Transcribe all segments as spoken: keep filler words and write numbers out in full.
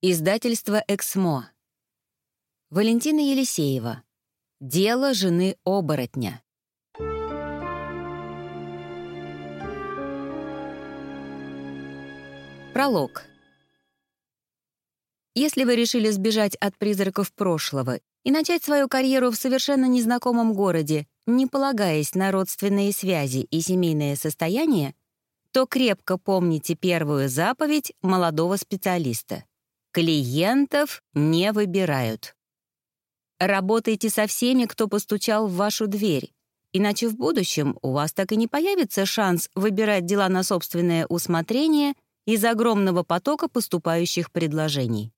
Издательство «Эксмо». Валентина Елисеева. Дело жены оборотня. Пролог. Если вы решили сбежать от призраков прошлого и начать свою карьеру в совершенно незнакомом городе, не полагаясь на родственные связи и семейное состояние, то крепко помните первую заповедь молодого специалиста. Клиентов не выбирают. Работайте со всеми, кто постучал в вашу дверь, иначе в будущем у вас так и не появится шанс выбирать дела на собственное усмотрение из огромного потока поступающих предложений.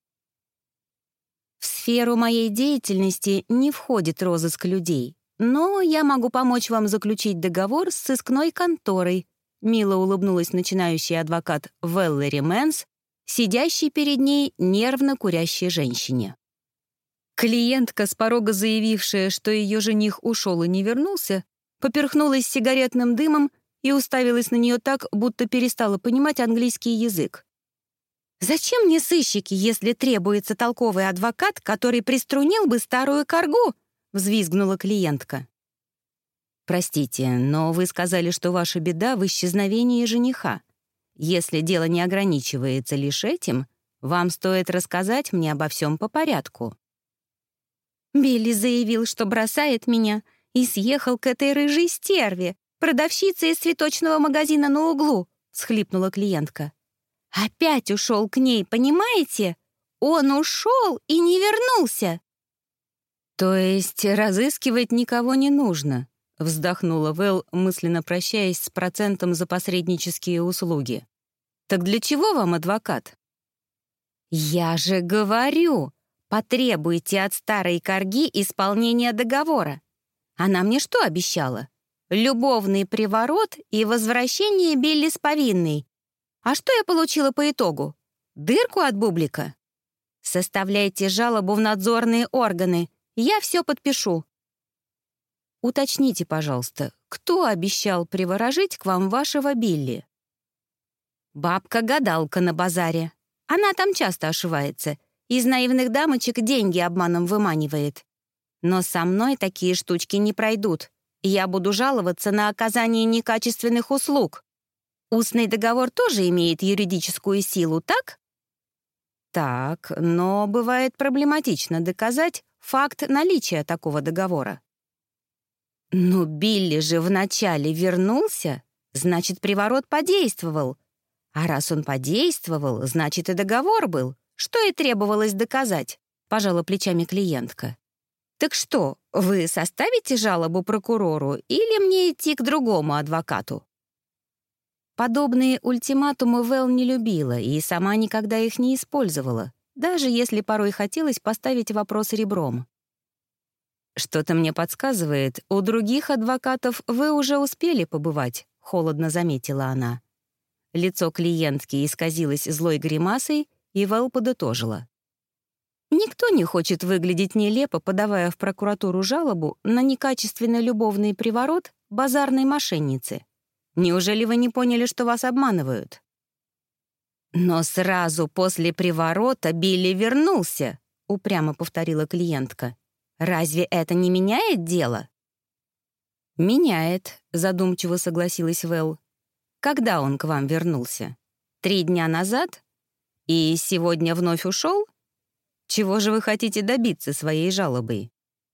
В сферу моей деятельности не входит розыск людей, но я могу помочь вам заключить договор с сыскной конторой, мило улыбнулась начинающий адвокат Веллери Мэнс, сидящей перед ней нервно курящей женщине. Клиентка, с порога заявившая, что ее жених ушел и не вернулся, поперхнулась сигаретным дымом и уставилась на нее так, будто перестала понимать английский язык. «Зачем мне сыщики, если требуется толковый адвокат, который приструнил бы старую коргу?» — взвизгнула клиентка. «Простите, но вы сказали, что ваша беда в исчезновении жениха. Если дело не ограничивается лишь этим, вам стоит рассказать мне обо всем по порядку». Билли заявил, что бросает меня, и съехал к этой рыжей стерве, продавщице из цветочного магазина на углу, — схлипнула клиентка. «Опять ушел к ней, понимаете? Он ушел и не вернулся». «То есть разыскивать никого не нужно?» — вздохнула Вэл, мысленно прощаясь с процентом за посреднические услуги. «Так для чего вам адвокат?» «Я же говорю, потребуйте от старой корги исполнения договора. Она мне что обещала? Любовный приворот и возвращение Билли с повинной. А что я получила по итогу? Дырку от бублика? Составляйте жалобу в надзорные органы, я все подпишу». «Уточните, пожалуйста, кто обещал приворожить к вам вашего Билли?» «Бабка-гадалка на базаре. Она там часто ошивается. Из наивных дамочек деньги обманом выманивает. Но со мной такие штучки не пройдут. Я буду жаловаться на оказание некачественных услуг. Устный договор тоже имеет юридическую силу, так?» «Так, но бывает проблематично доказать факт наличия такого договора». «Ну, Билли же вначале вернулся, значит, приворот подействовал. А раз он подействовал, значит, и договор был, что и требовалось доказать», — пожала плечами клиентка. «Так что, вы составите жалобу прокурору или мне идти к другому адвокату?» Подобные ультиматумы Вэл не любила и сама никогда их не использовала, даже если порой хотелось поставить вопрос ребром. «Что-то мне подсказывает, у других адвокатов вы уже успели побывать», — холодно заметила она. Лицо клиентки исказилось злой гримасой, и Вэл подытожила. «Никто не хочет выглядеть нелепо, подавая в прокуратуру жалобу на некачественный любовный приворот базарной мошенницы. Неужели вы не поняли, что вас обманывают?» «Но сразу после приворота Билли вернулся», — упрямо повторила клиентка. «Разве это не меняет дело?» «Меняет», — задумчиво согласилась Вэл. «Когда он к вам вернулся? Три дня назад? И сегодня вновь ушел? Чего же вы хотите добиться своей жалобой?»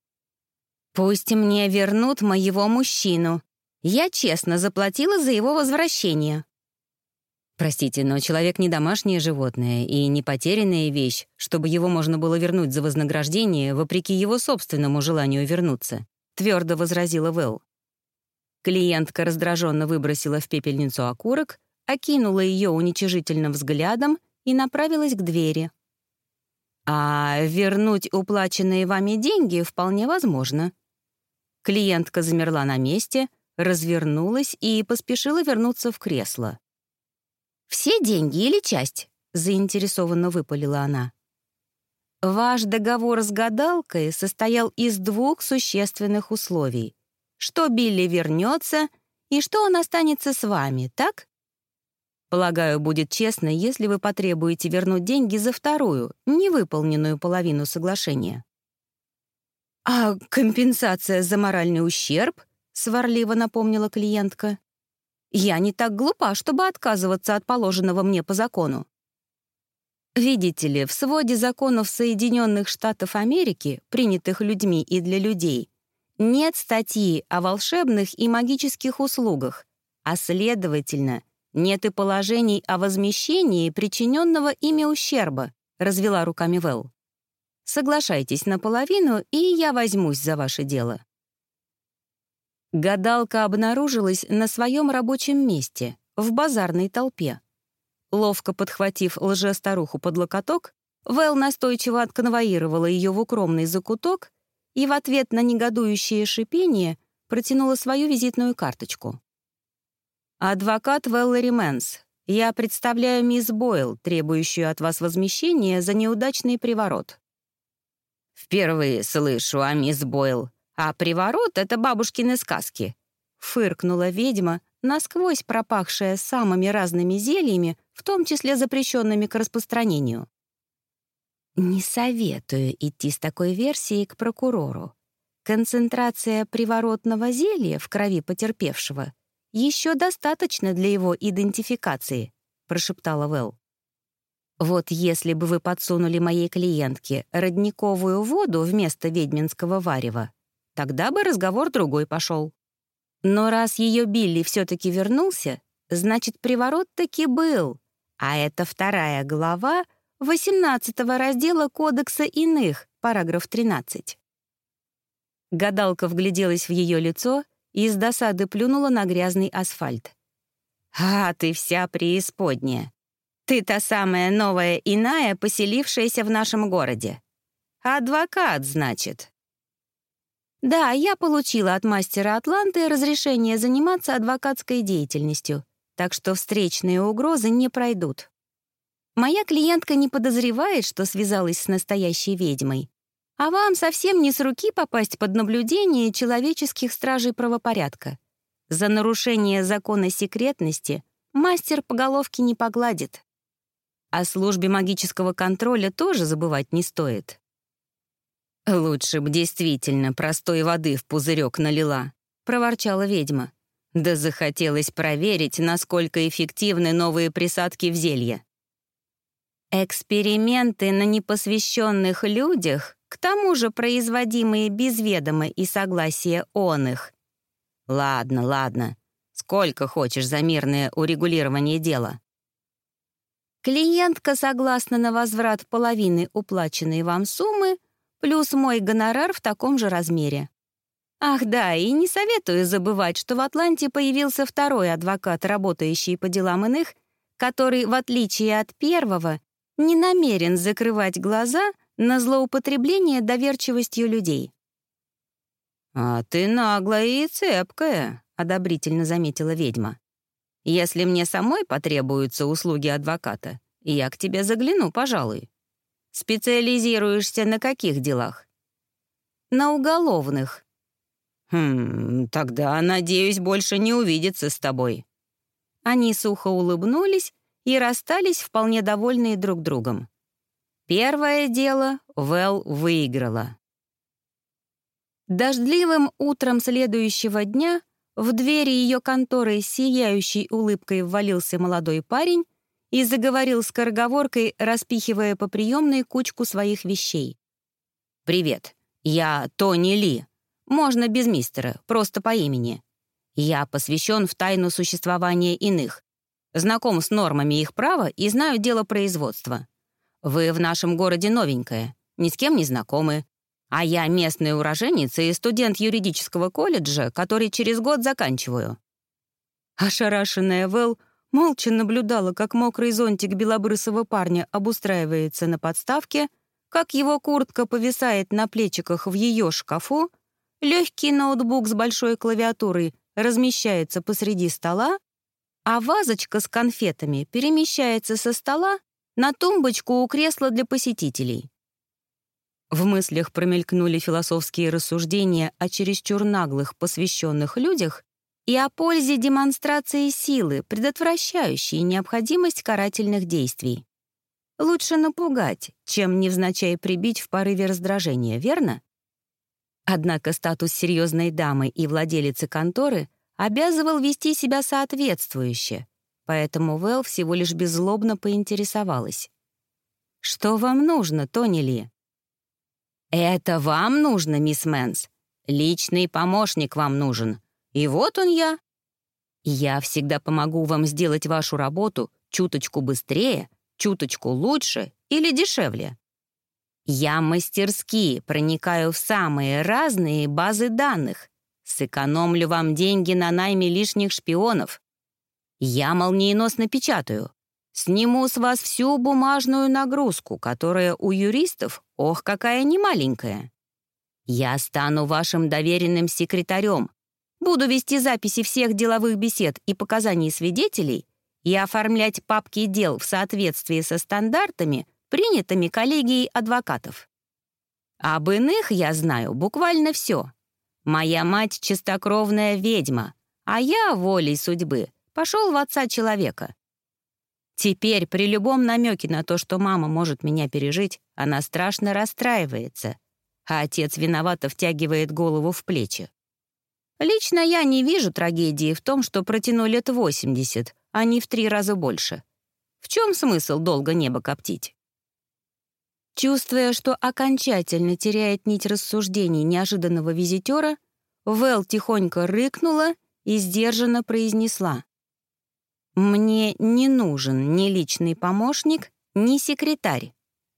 «Пусть мне вернут моего мужчину. Я честно заплатила за его возвращение». «Простите, но человек не домашнее животное и не потерянная вещь, чтобы его можно было вернуть за вознаграждение вопреки его собственному желанию вернуться», — твердо возразила Вэл. Клиентка раздраженно выбросила в пепельницу окурок, окинула ее уничижительным взглядом и направилась к двери. «А вернуть уплаченные вами деньги вполне возможно». Клиентка замерла на месте, развернулась и поспешила вернуться в кресло. «Все деньги или часть?» — заинтересованно выпалила она. «Ваш договор с гадалкой состоял из двух существенных условий. Что Билли вернется и что он останется с вами, так?» Полагаю, будет честно, если вы потребуете вернуть деньги за вторую, невыполненную половину соглашения». «А компенсация за моральный ущерб?» — сварливо напомнила клиентка. «Я не так глупа, чтобы отказываться от положенного мне по закону». Видите ли, в своде законов Соединенных Штатов Америки, принятых людьми и для людей, нет статьи о волшебных и магических услугах, а, следовательно, нет и положений о возмещении причиненного ими ущерба, развела руками Вэл. Соглашайтесь наполовину, и я возьмусь за ваше дело. Гадалка обнаружилась на своем рабочем месте, в базарной толпе. Ловко подхватив лжестаруху под локоток, Вэл настойчиво отконвоировала ее в укромный закуток и в ответ на негодующее шипение протянула свою визитную карточку. «Адвокат Вэллори Мэнс, я представляю мисс Бойл, требующую от вас возмещения за неудачный приворот». «Впервые слышу о мисс Бойл, а приворот — это бабушкины сказки», — фыркнула ведьма, насквозь пропахшая самыми разными зельями, в том числе запрещенными к распространению. «Не советую идти с такой версией к прокурору. Концентрация приворотного зелья в крови потерпевшего еще достаточно для его идентификации», — прошептала Вэл. «Вот если бы вы подсунули моей клиентке родниковую воду вместо ведьминского варева, тогда бы разговор другой пошел. Но раз ее Билли все-таки вернулся, значит, приворот таки был, а это вторая глава восемнадцатого раздела Кодекса иных, параграф тринадцать». Гадалка вгляделась в ее лицо и с досады плюнула на грязный асфальт. «А, ты вся преисподняя. Ты та самая новая иная, поселившаяся в нашем городе. Адвокат, значит». «Да, я получила от мастера Атланты разрешение заниматься адвокатской деятельностью, так что встречные угрозы не пройдут. Моя клиентка не подозревает, что связалась с настоящей ведьмой, а вам совсем не с руки попасть под наблюдение человеческих стражей правопорядка. За нарушение закона секретности мастер по головке не погладит. О службе магического контроля тоже забывать не стоит». «Лучше б действительно простой воды в пузырек налила», — проворчала ведьма. «Да захотелось проверить, насколько эффективны новые присадки в зелье». «Эксперименты на непосвященных людях, к тому же производимые без ведома и согласия он их». «Ладно, ладно. Сколько хочешь за мирное урегулирование дела?» «Клиентка согласна на возврат половины уплаченной вам суммы, плюс мой гонорар в таком же размере. Ах да, и не советую забывать, что в Атланте появился второй адвокат, работающий по делам иных, который, в отличие от первого, не намерен закрывать глаза на злоупотребление доверчивостью людей». «А ты наглая и цепкая», — одобрительно заметила ведьма. «Если мне самой потребуются услуги адвоката, я к тебе загляну, пожалуй. Специализируешься на каких делах?» «На уголовных». «Хм, тогда, надеюсь, больше не увидеться с тобой». Они сухо улыбнулись и расстались вполне довольные друг другом. Первое дело Вэл выиграла. Дождливым утром следующего дня в двери ее конторы с сияющей улыбкой ввалился молодой парень и заговорил скороговоркой, распихивая по приемной кучку своих вещей. «Привет, я Тони Ли. Можно без мистера, просто по имени. Я посвящен в тайну существования иных, знаком с нормами их права и знаю дело производства. Вы в нашем городе новенькая, ни с кем не знакомы, а я местный уроженец и студент юридического колледжа, который через год заканчиваю». Ошарашенная Вэл молча наблюдала, как мокрый зонтик белобрысого парня обустраивается на подставке, как его куртка повисает на плечиках в ее шкафу, легкий ноутбук с большой клавиатурой размещается посреди стола, а вазочка с конфетами перемещается со стола на тумбочку у кресла для посетителей. В мыслях промелькнули философские рассуждения о чересчур наглых посвященных людях и о пользе демонстрации силы, предотвращающей необходимость карательных действий. Лучше напугать, чем невзначай прибить в порыве раздражения, верно? Однако статус серьезной дамы и владелицы конторы обязывал вести себя соответствующе, поэтому Вэл всего лишь беззлобно поинтересовалась. «Что вам нужно, Тони Ли?» «Это вам нужно, мисс Мэнс. Личный помощник вам нужен. И вот он я. Я всегда помогу вам сделать вашу работу чуточку быстрее, чуточку лучше или дешевле. Я мастерски проникаю в самые разные базы данных, сэкономлю вам деньги на найме лишних шпионов. Я молниеносно печатаю, сниму с вас всю бумажную нагрузку, которая у юристов, ох, какая немаленькая. Я стану вашим доверенным секретарем, буду вести записи всех деловых бесед и показаний свидетелей и оформлять папки дел в соответствии со стандартами, принятыми коллегией адвокатов. Об иных я знаю буквально все. Моя мать — чистокровная ведьма, а я, волей судьбы, пошел в отца человека. Теперь при любом намеке на то, что мама может меня пережить, она страшно расстраивается, а отец виновато втягивает голову в плечи. Лично я не вижу трагедии в том, что протяну лет восемьдесят, а не в три раза больше. В чем смысл долго небо коптить? Чувствуя, что окончательно теряет нить рассуждений неожиданного визитера, Вэл тихонько рыкнула и сдержанно произнесла: «Мне не нужен ни личный помощник, ни секретарь».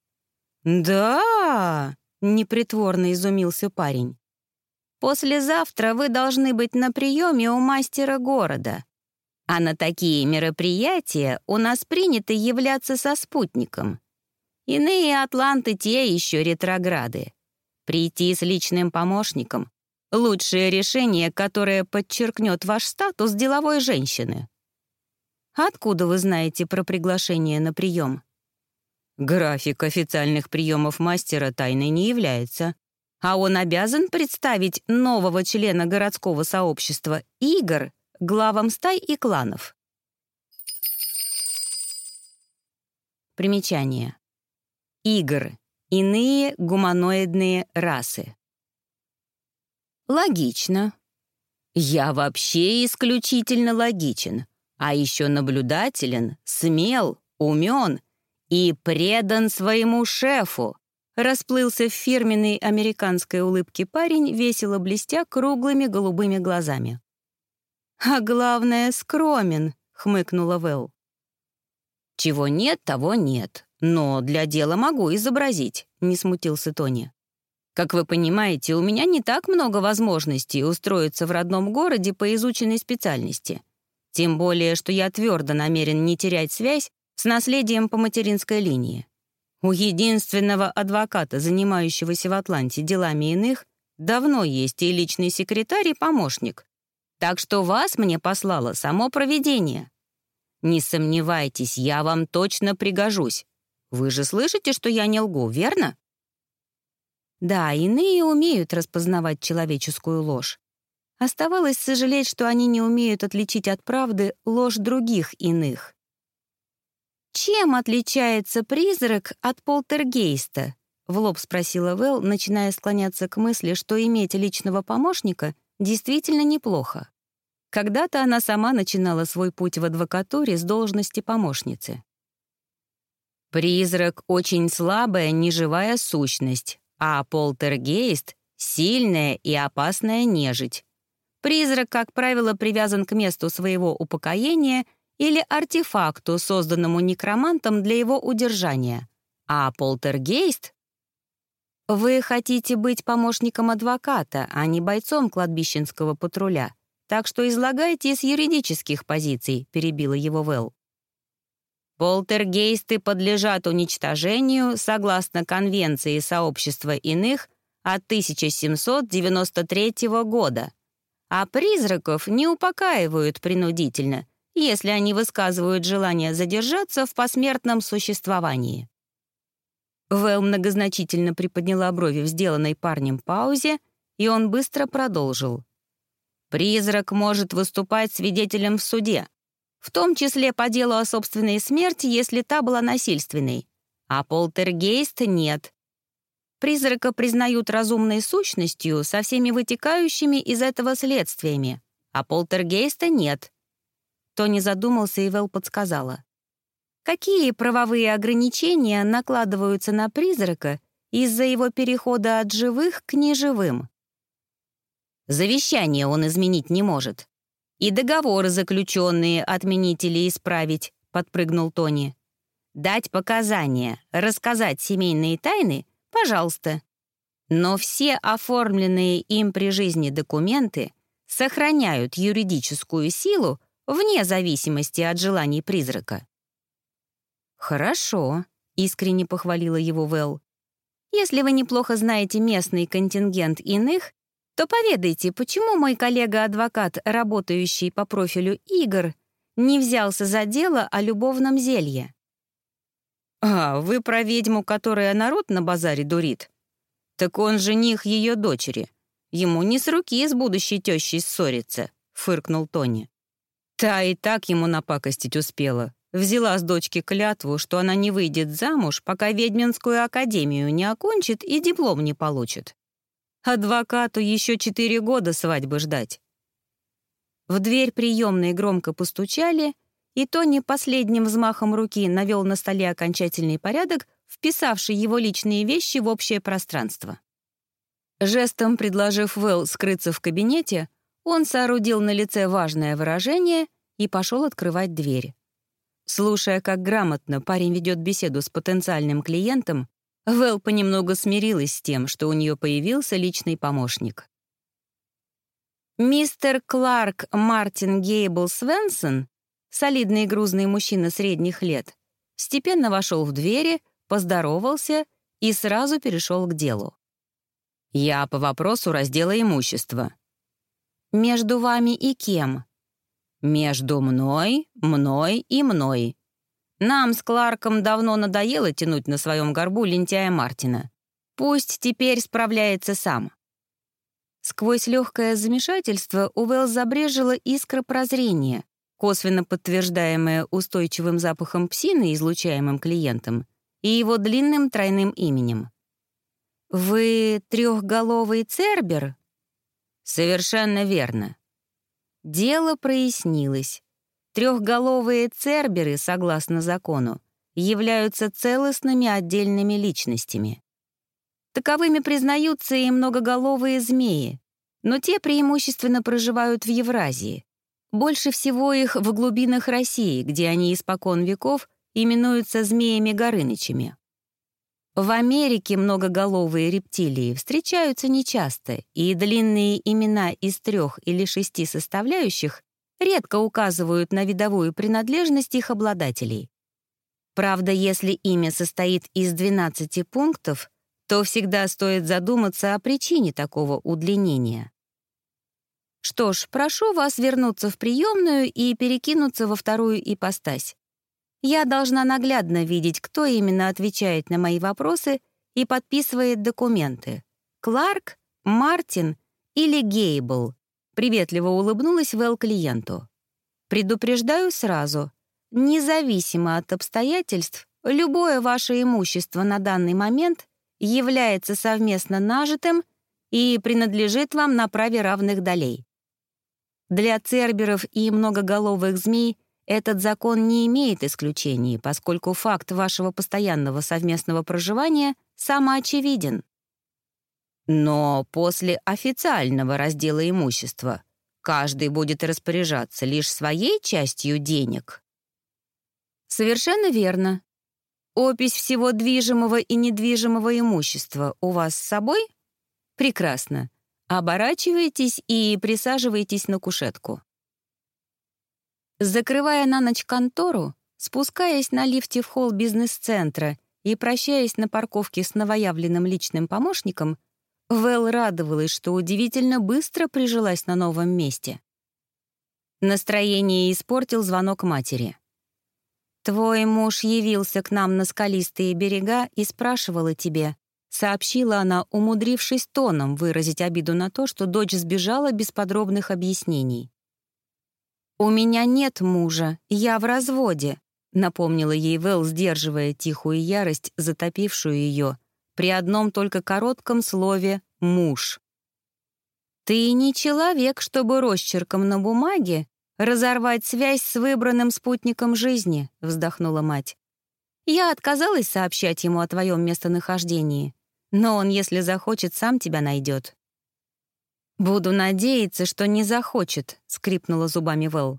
«Да!» — непритворно изумился парень. «Послезавтра вы должны быть на приеме у мастера города. А на такие мероприятия у нас принято являться со спутником. Иные атланты те еще ретрограды. Прийти с личным помощником — лучшее решение, которое подчеркнет ваш статус деловой женщины». «Откуда вы знаете про приглашение на прием?» «График официальных приемов мастера тайной не является, а он обязан представить нового члена городского сообщества игр главам стай и кланов». Примечание. Игр. Иные гуманоидные расы. Логично. Я вообще исключительно логичен, а еще наблюдателен, смел, умен и предан своему шефу. Расплылся в фирменной американской улыбке парень, весело блестя круглыми голубыми глазами. «А главное, скромен», — хмыкнула Вэл. «Чего нет, того нет, но для дела могу изобразить», — не смутился Тони. «Как вы понимаете, у меня не так много возможностей устроиться в родном городе по изученной специальности. Тем более, что я твердо намерен не терять связь с наследием по материнской линии. У единственного адвоката, занимающегося в Атланте делами иных, давно есть и личный секретарь, и помощник. Так что вас мне послало само провидение. Не сомневайтесь, я вам точно пригожусь. Вы же слышите, что я не лгу, верно?» Да, иные умеют распознавать человеческую ложь. Оставалось сожалеть, что они не умеют отличить от правды ложь других иных. «Чем отличается призрак от полтергейста?» — в лоб спросила Вэл, начиная склоняться к мысли, что иметь личного помощника действительно неплохо. Когда-то она сама начинала свой путь в адвокатуре с должности помощницы. «Призрак — очень слабая, неживая сущность, а полтергейст — сильная и опасная нежить. Призрак, как правило, привязан к месту своего упокоения или артефакту, созданному некромантом для его удержания. А полтергейст... Вы хотите быть помощником адвоката, а не бойцом кладбищенского патруля, так что излагайте с юридических позиций», — перебила его Вэл. «Полтергейсты подлежат уничтожению согласно Конвенции сообщества иных от тысяча семьсот девяносто третьего года, а призраков не упокаивают принудительно, если они высказывают желание задержаться в посмертном существовании». Вэл многозначительно приподняла брови в сделанной парнем паузе, и он быстро продолжил. Призрак может выступать свидетелем в суде, в том числе по делу о собственной смерти, если та была насильственной. А полтергейст нет. Призрака признают разумной сущностью со всеми вытекающими из этого следствиями, а полтергейста нет. Тони задумался, и Вэл подсказала. Какие правовые ограничения накладываются на призрака из-за его перехода от живых к неживым? Завещание он изменить не может. И договоры заключенные отменить или исправить, подпрыгнул Тони. Дать показания, рассказать семейные тайны — пожалуйста. Но все оформленные им при жизни документы сохраняют юридическую силу вне зависимости от желаний призрака. «Хорошо», — искренне похвалила его Вэл. «Если вы неплохо знаете местный контингент иных, то поведайте, почему мой коллега-адвокат, работающий по профилю игр, не взялся за дело о любовном зелье?» «А, вы про ведьму, которая народ на базаре дурит? Так он жених ее дочери. Ему не с руки с будущей тещей ссориться», — фыркнул Тони. Та и так ему напакостить успела. Взяла с дочки клятву, что она не выйдет замуж, пока ведьминскую академию не окончит и диплом не получит. Адвокату еще четыре года свадьбы ждать. В дверь приемной громко постучали, и Тони последним взмахом руки навел на столе окончательный порядок, вписавший его личные вещи в общее пространство. Жестом предложив Вэл скрыться в кабинете, он соорудил на лице важное выражение и пошел открывать дверь. Слушая, как грамотно парень ведет беседу с потенциальным клиентом, Вэл понемногу смирилась с тем, что у нее появился личный помощник. Мистер Кларк Мартин Гейбл Свенсон, солидный и грузный мужчина средних лет, степенно вошел в двери, поздоровался и сразу перешел к делу. «Я по вопросу раздела имущества». «Между вами и кем?» «Между мной, мной и мной. Нам с Кларком давно надоело тянуть на своем горбу лентяя Мартина. Пусть теперь справляется сам». Сквозь легкое замешательство у Вэл забрежила искра прозрения, косвенно подтверждаемая устойчивым запахом псины, излучаемым клиентом, и его длинным тройным именем. «Вы трехголовый цербер?» «Совершенно верно». Дело прояснилось. Трехголовые церберы, согласно закону, являются целостными отдельными личностями. Таковыми признаются и многоголовые змеи, но те преимущественно проживают в Евразии. Больше всего их в глубинах России, где они испокон веков именуются змеями-горынычами. В Америке многоголовые рептилии встречаются нечасто, и длинные имена из трех или шести составляющих редко указывают на видовую принадлежность их обладателей. Правда, если имя состоит из двенадцати пунктов, то всегда стоит задуматься о причине такого удлинения. Что ж, прошу вас вернуться в приемную и перекинуться во вторую ипостась. Я должна наглядно видеть, кто именно отвечает на мои вопросы и подписывает документы. Кларк, Мартин или Гейбл? Приветливо улыбнулась Вэл клиенту. Предупреждаю сразу, независимо от обстоятельств, любое ваше имущество на данный момент является совместно нажитым и принадлежит вам на праве равных долей. Для церберов и многоголовых змей этот закон не имеет исключений, поскольку факт вашего постоянного совместного проживания самоочевиден. Но после официального раздела имущества каждый будет распоряжаться лишь своей частью денег. Совершенно верно. Опись всего движимого и недвижимого имущества у вас с собой? Прекрасно. Оборачивайтесь и присаживайтесь на кушетку. Закрывая на ночь контору, спускаясь на лифте в холл бизнес-центра и прощаясь на парковке с новоявленным личным помощником, Вэл радовалась, что удивительно быстро прижилась на новом месте. Настроение испортил звонок матери. «Твой муж явился к нам на скалистые берега и спрашивал о тебе», сообщила она, умудрившись тоном выразить обиду на то, что дочь сбежала без подробных объяснений. «У меня нет мужа, я в разводе», — напомнила ей Вэл, сдерживая тихую ярость, затопившую ее, при одном только коротком слове «муж». «Ты не человек, чтобы росчерком на бумаге разорвать связь с выбранным спутником жизни», — вздохнула мать. «Я отказалась сообщать ему о твоем местонахождении, но он, если захочет, сам тебя найдет». «Буду надеяться, что не захочет», — скрипнула зубами Вэл.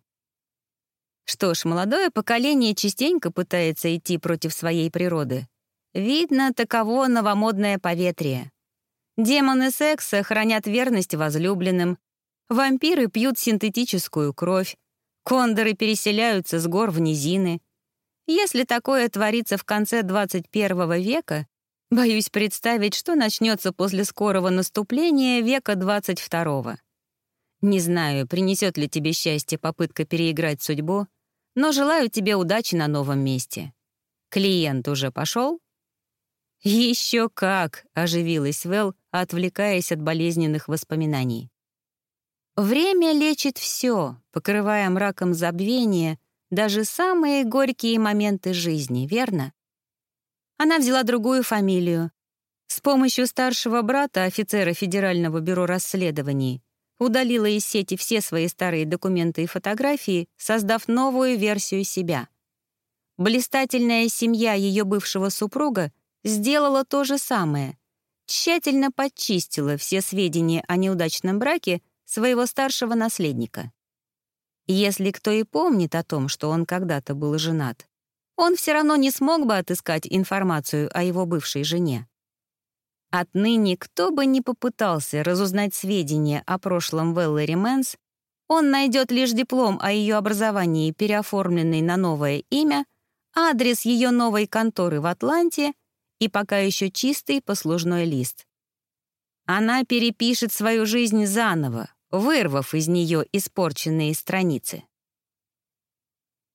Что ж, молодое поколение частенько пытается идти против своей природы. Видно, таково новомодное поветрие. Демоны секса хранят верность возлюбленным, вампиры пьют синтетическую кровь, кондоры переселяются с гор в низины. Если такое творится в конце двадцать первого века, боюсь представить, что начнется после скорого наступления века двадцать второго. Не знаю, принесет ли тебе счастье попытка переиграть судьбу, но желаю тебе удачи на новом месте. Клиент уже пошел? «Еще как!» — оживилась Вэл, отвлекаясь от болезненных воспоминаний. Время лечит все, покрывая мраком забвения даже самые горькие моменты жизни, верно? Она взяла другую фамилию. С помощью старшего брата, офицера Федерального бюро расследований, удалила из сети все свои старые документы и фотографии, создав новую версию себя. Блистательная семья ее бывшего супруга сделала то же самое. Тщательно подчистила все сведения о неудачном браке своего старшего наследника. Если кто и помнит о том, что он когда-то был женат, он все равно не смог бы отыскать информацию о его бывшей жене. Отныне, кто бы ни попытался разузнать сведения о прошлом Вэллэри Мэнс, он найдет лишь диплом о ее образовании, переоформленный на новое имя, адрес ее новой конторы в Атланте и пока еще чистый послужной лист. Она перепишет свою жизнь заново, вырвав из нее испорченные страницы.